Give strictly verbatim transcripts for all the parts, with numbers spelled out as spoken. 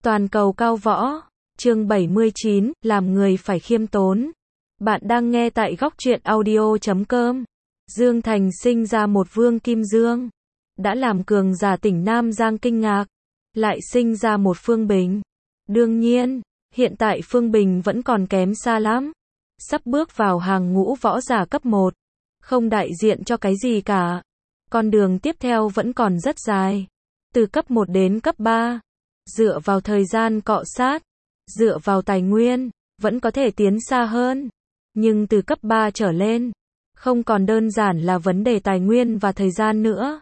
Toàn cầu cao võ, chương bảy mươi chín, làm người phải khiêm tốn. Bạn đang nghe tại góc truyện audio chấm com. Dương Thành sinh ra một Vương Kim Dương, đã làm cường giả tỉnh Nam Giang kinh ngạc, lại sinh ra một Phương Bình. Đương nhiên, hiện tại Phương Bình vẫn còn kém xa lắm, sắp bước vào hàng ngũ võ giả cấp một, không đại diện cho cái gì cả. Con đường tiếp theo vẫn còn rất dài, từ cấp một đến cấp ba. Dựa vào thời gian cọ sát, dựa vào tài nguyên, vẫn có thể tiến xa hơn. Nhưng từ cấp ba trở lên, không còn đơn giản là vấn đề tài nguyên và thời gian nữa.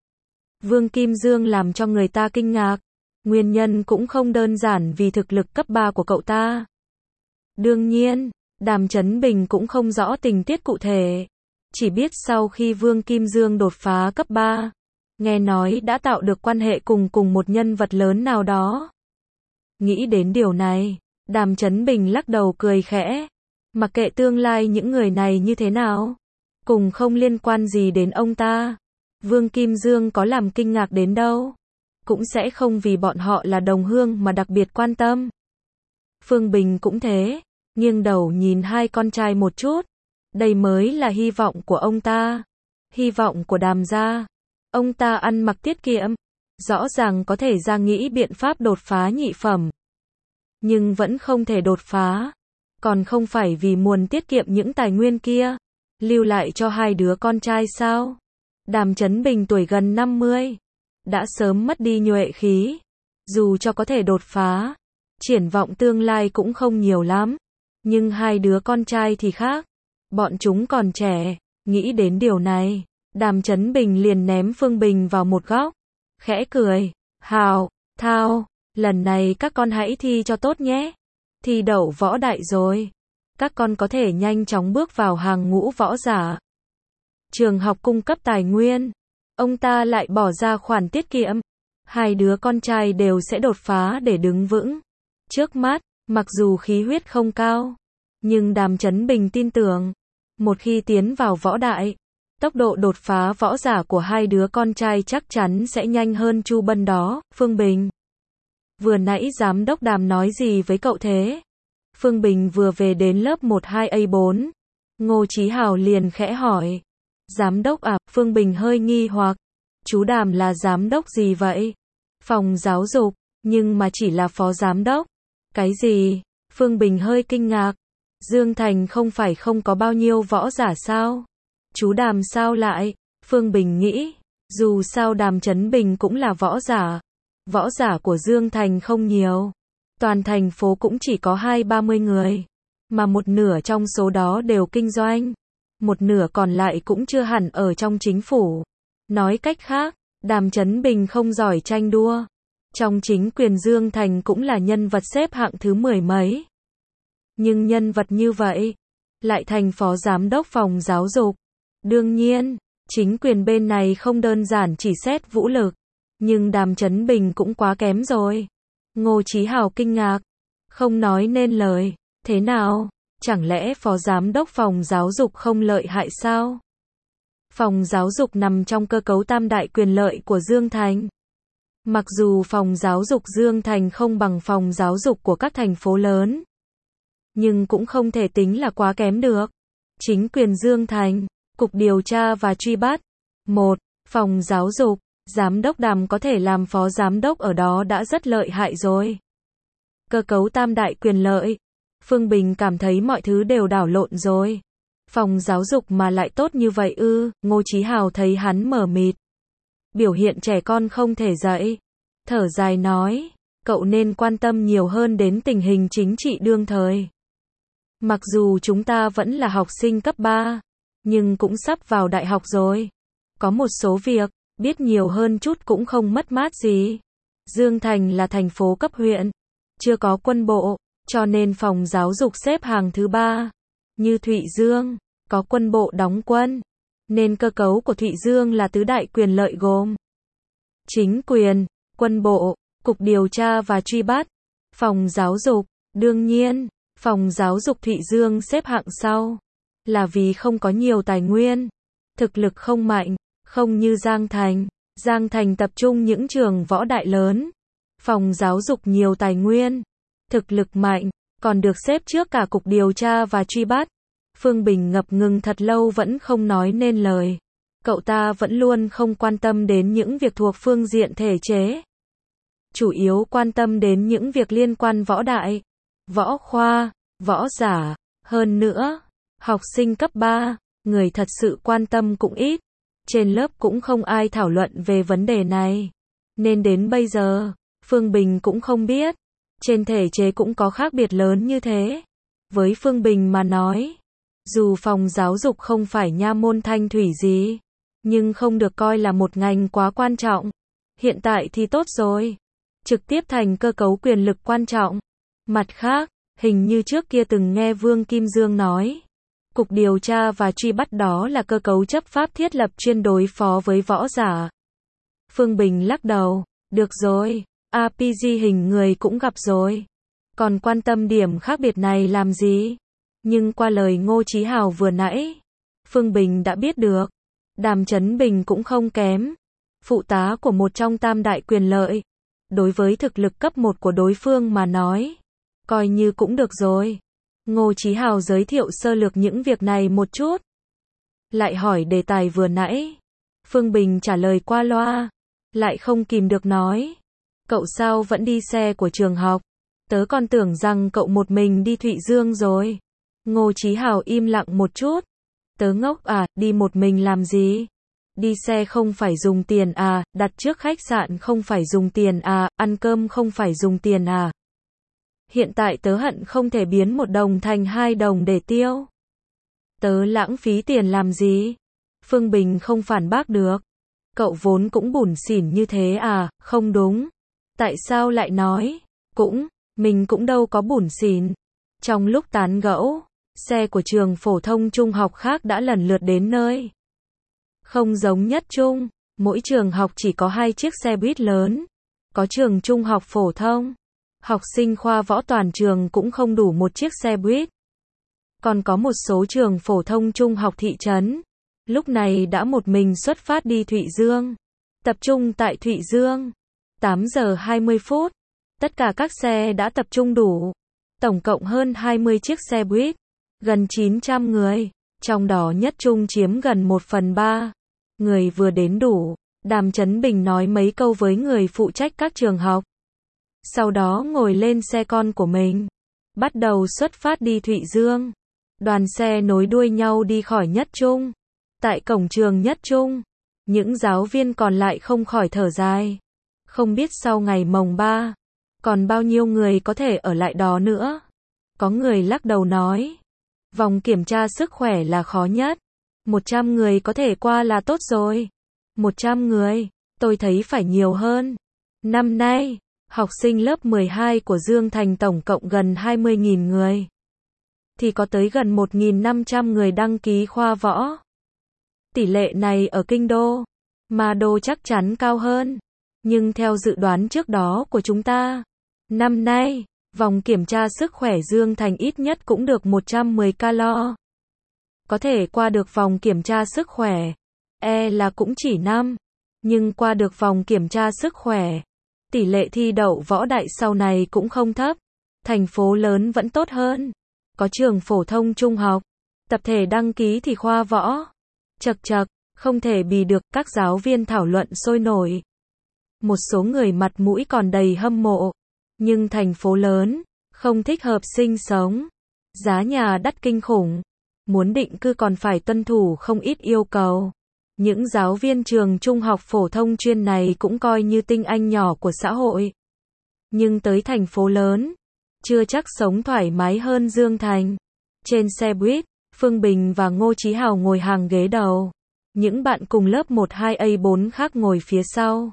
Vương Kim Dương làm cho người ta kinh ngạc, nguyên nhân cũng không đơn giản vì thực lực cấp ba của cậu ta. Đương nhiên, Đàm Chấn Bình cũng không rõ tình tiết cụ thể, chỉ biết sau khi Vương Kim Dương đột phá cấp ba, nghe nói đã tạo được quan hệ cùng cùng một nhân vật lớn nào đó. Nghĩ đến điều này, Đàm Chấn Bình lắc đầu cười khẽ. Mặc kệ tương lai những người này như thế nào, cùng không liên quan gì đến ông ta. Vương Kim Dương có làm kinh ngạc đến đâu, cũng sẽ không vì bọn họ là đồng hương mà đặc biệt quan tâm. Phương Bình cũng thế, nghiêng đầu nhìn hai con trai một chút. Đây mới là hy vọng của ông ta, hy vọng của Đàm gia. Ông ta ăn mặc tiết kiệm, rõ ràng có thể ra nghĩ biện pháp đột phá nhị phẩm, nhưng vẫn không thể đột phá, còn không phải vì muốn tiết kiệm những tài nguyên kia, lưu lại cho hai đứa con trai sao? Đàm Chấn Bình tuổi gần năm mươi, đã sớm mất đi nhuệ khí, dù cho có thể đột phá, triển vọng tương lai cũng không nhiều lắm, nhưng hai đứa con trai thì khác, bọn chúng còn trẻ. Nghĩ đến điều này, Đàm Chấn Bình liền ném Phương Bình vào một góc, khẽ cười, hào, thao, lần này các con hãy thi cho tốt nhé, thi đậu võ đại rồi, các con có thể nhanh chóng bước vào hàng ngũ võ giả. Trường học cung cấp tài nguyên, ông ta lại bỏ ra khoản tiết kiệm, hai đứa con trai đều sẽ đột phá để đứng vững. Trước mắt, mặc dù khí huyết không cao, nhưng Đàm Chấn Bình tin tưởng, một khi tiến vào võ đại, tốc độ đột phá võ giả của hai đứa con trai chắc chắn sẽ nhanh hơn Chu Bân đó. Phương Bình, vừa nãy giám đốc Đàm nói gì với cậu thế? Phương Bình vừa về đến lớp một hai A bốn, Ngô Chí Hào liền khẽ hỏi. Giám đốc à? Phương Bình hơi nghi hoặc, chú Đàm là giám đốc gì vậy? Phòng giáo dục, nhưng mà chỉ là phó giám đốc. Cái gì? Phương Bình hơi kinh ngạc. Dương Thành không phải không có bao nhiêu võ giả sao? Chú Đàm sao lại? Phương Bình nghĩ, dù sao Đàm Chấn Bình cũng là võ giả. Võ giả của Dương Thành không nhiều. Toàn thành phố cũng chỉ có hai ba mươi người. Mà một nửa trong số đó đều kinh doanh. Một nửa còn lại cũng chưa hẳn ở trong chính phủ. Nói cách khác, Đàm Chấn Bình không giỏi tranh đua. Trong chính quyền Dương Thành cũng là nhân vật xếp hạng thứ mười mấy. Nhưng nhân vật như vậy, lại thành phó giám đốc phòng giáo dục. Đương nhiên, chính quyền bên này không đơn giản chỉ xét vũ lực, nhưng Đàm Chấn Bình cũng quá kém rồi. Ngô Chí Hào kinh ngạc, không nói nên lời. Thế nào? Chẳng lẽ phó giám đốc phòng giáo dục không lợi hại sao? Phòng giáo dục nằm trong cơ cấu tam đại quyền lợi của Dương Thành. Mặc dù phòng giáo dục Dương Thành không bằng phòng giáo dục của các thành phố lớn, nhưng cũng không thể tính là quá kém được. Chính quyền Dương Thành, Cục Điều tra và Truy bắt. một. Phòng giáo dục, giám đốc Đàm có thể làm phó giám đốc ở đó đã rất lợi hại rồi. Cơ cấu tam đại quyền lợi. Phương Bình cảm thấy mọi thứ đều đảo lộn rồi. Phòng giáo dục mà lại tốt như vậy ư? Ngô Chí Hào thấy hắn mờ mịt, biểu hiện trẻ con không thể dạy, thở dài nói, cậu nên quan tâm nhiều hơn đến tình hình chính trị đương thời. Mặc dù chúng ta vẫn là học sinh cấp ba, nhưng cũng sắp vào đại học rồi. Có một số việc, biết nhiều hơn chút cũng không mất mát gì. Dương Thành là thành phố cấp huyện, chưa có quân bộ, cho nên phòng giáo dục xếp hàng thứ ba. Như Thụy Dương, có quân bộ đóng quân, nên cơ cấu của Thụy Dương là tứ đại quyền lợi gồm chính quyền, quân bộ, Cục Điều tra và Truy bắt, phòng giáo dục. Đương nhiên, phòng giáo dục Thụy Dương xếp hạng sau, là vì không có nhiều tài nguyên, thực lực không mạnh, không như Giang Thành. Giang Thành tập trung những trường võ đại lớn. Phòng giáo dục nhiều tài nguyên, thực lực mạnh, còn được xếp trước cả cục điều tra và truy bắt. Phương Bình ngập ngừng thật lâu vẫn không nói nên lời. Cậu ta vẫn luôn không quan tâm đến những việc thuộc phương diện thể chế. Chủ yếu quan tâm đến những việc liên quan võ đại, võ khoa, võ giả. Hơn nữa, học sinh cấp ba, người thật sự quan tâm cũng ít. Trên lớp cũng không ai thảo luận về vấn đề này. Nên đến bây giờ, Phương Bình cũng không biết. Trên thể chế cũng có khác biệt lớn như thế. Với Phương Bình mà nói, dù phòng giáo dục không phải nha môn thanh thủy gì, nhưng không được coi là một ngành quá quan trọng. Hiện tại thì tốt rồi. Trực tiếp thành cơ cấu quyền lực quan trọng. Mặt khác, hình như trước kia từng nghe Vương Kim Dương nói, cục điều tra và truy bắt đó là cơ cấu chấp pháp thiết lập chuyên đối phó với võ giả. Phương Bình lắc đầu, được rồi, rờ pê giê hình người cũng gặp rồi. Còn quan tâm điểm khác biệt này làm gì? Nhưng qua lời Ngô Chí Hào vừa nãy, Phương Bình đã biết được, Đàm Chấn Bình cũng không kém. Phụ tá của một trong tam đại quyền lợi. Đối với thực lực cấp một của đối phương mà nói, coi như cũng được rồi. Ngô Chí Hào giới thiệu sơ lược những việc này một chút. Lại hỏi đề tài vừa nãy. Phương Bình trả lời qua loa. Lại không kìm được nói. Cậu sao vẫn đi xe của trường học? Tớ còn tưởng rằng cậu một mình đi Thụy Dương rồi. Ngô Chí Hào im lặng một chút. Tớ ngốc à, đi một mình làm gì? Đi xe không phải dùng tiền à, đặt trước khách sạn không phải dùng tiền à, ăn cơm không phải dùng tiền à. Hiện tại tớ hận không thể biến một đồng thành hai đồng để tiêu. Tớ lãng phí tiền làm gì? Phương Bình không phản bác được. Cậu vốn cũng bủn xỉn như thế à, không đúng. Tại sao lại nói? Cũng, mình cũng đâu có bủn xỉn. Trong lúc tán gẫu, xe của trường phổ thông trung học khác đã lần lượt đến nơi. Không giống Nhất Trung, mỗi trường học chỉ có hai chiếc xe buýt lớn. Có trường trung học phổ thông, học sinh khoa võ toàn trường cũng không đủ một chiếc xe buýt. Còn có một số trường phổ thông trung học thị trấn, lúc này đã một mình xuất phát đi Thụy Dương. Tập trung tại Thụy Dương. tám giờ hai mươi phút. Tất cả các xe đã tập trung đủ. Tổng cộng hơn hai mươi chiếc xe buýt. Gần chín trăm người. Trong đó Nhất Trung chiếm gần một phần ba. Người vừa đến đủ. Đàm Chấn Bình nói mấy câu với người phụ trách các trường học. Sau đó ngồi lên xe con của mình. Bắt đầu xuất phát đi Thụy Dương. Đoàn xe nối đuôi nhau đi khỏi Nhất Trung. Tại cổng trường Nhất Trung, những giáo viên còn lại không khỏi thở dài. Không biết sau ngày mồng ba, còn bao nhiêu người có thể ở lại đó nữa. Có người lắc đầu nói, vòng kiểm tra sức khỏe là khó nhất. một trăm người có thể qua là tốt rồi. một trăm người, tôi thấy phải nhiều hơn. Năm nay, học sinh lớp mười hai của Dương Thành tổng cộng gần hai mươi nghìn người. Thì có tới gần một nghìn năm trăm người đăng ký khoa võ. Tỷ lệ này ở kinh đô, Ma Đô chắc chắn cao hơn. Nhưng theo dự đoán trước đó của chúng ta, năm nay, vòng kiểm tra sức khỏe Dương Thành ít nhất cũng được một trăm mười ca lo. Có thể qua được vòng kiểm tra sức khỏe, e là cũng chỉ năm. Nhưng qua được vòng kiểm tra sức khỏe, tỷ lệ thi đậu võ đại sau này cũng không thấp. Thành phố lớn vẫn tốt hơn. Có trường phổ thông trung học, tập thể đăng ký thì khoa võ. Chật chật, không thể bì được, các giáo viên thảo luận sôi nổi. Một số người mặt mũi còn đầy hâm mộ. Nhưng thành phố lớn, không thích hợp sinh sống. Giá nhà đắt kinh khủng. Muốn định cư còn phải tuân thủ không ít yêu cầu. Những giáo viên trường trung học phổ thông chuyên này cũng coi như tinh anh nhỏ của xã hội. Nhưng tới thành phố lớn, chưa chắc sống thoải mái hơn Dương Thành. Trên xe buýt, Phương Bình và Ngô Chí Hào ngồi hàng ghế đầu. Những bạn cùng lớp một hai A bốn khác ngồi phía sau.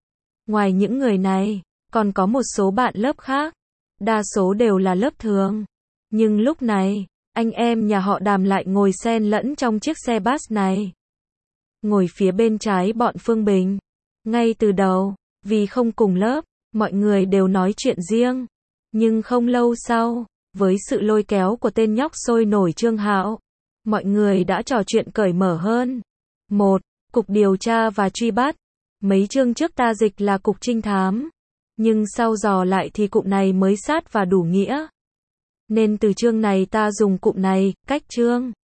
Ngoài những người này, còn có một số bạn lớp khác. Đa số đều là lớp thường. Nhưng lúc này, anh em nhà họ Đàm lại ngồi xen lẫn trong chiếc xe bus này. Ngồi phía bên trái bọn Phương Bình. Ngay từ đầu, vì không cùng lớp, mọi người đều nói chuyện riêng. Nhưng không lâu sau, với sự lôi kéo của tên nhóc sôi nổi Trương Hạo, mọi người đã trò chuyện cởi mở hơn. Một, Cục điều tra và truy bắt. Mấy chương trước ta dịch là cục trinh thám. Nhưng sau dò lại thì cụm này mới sát và đủ nghĩa. Nên từ chương này ta dùng cụm này, cách chương.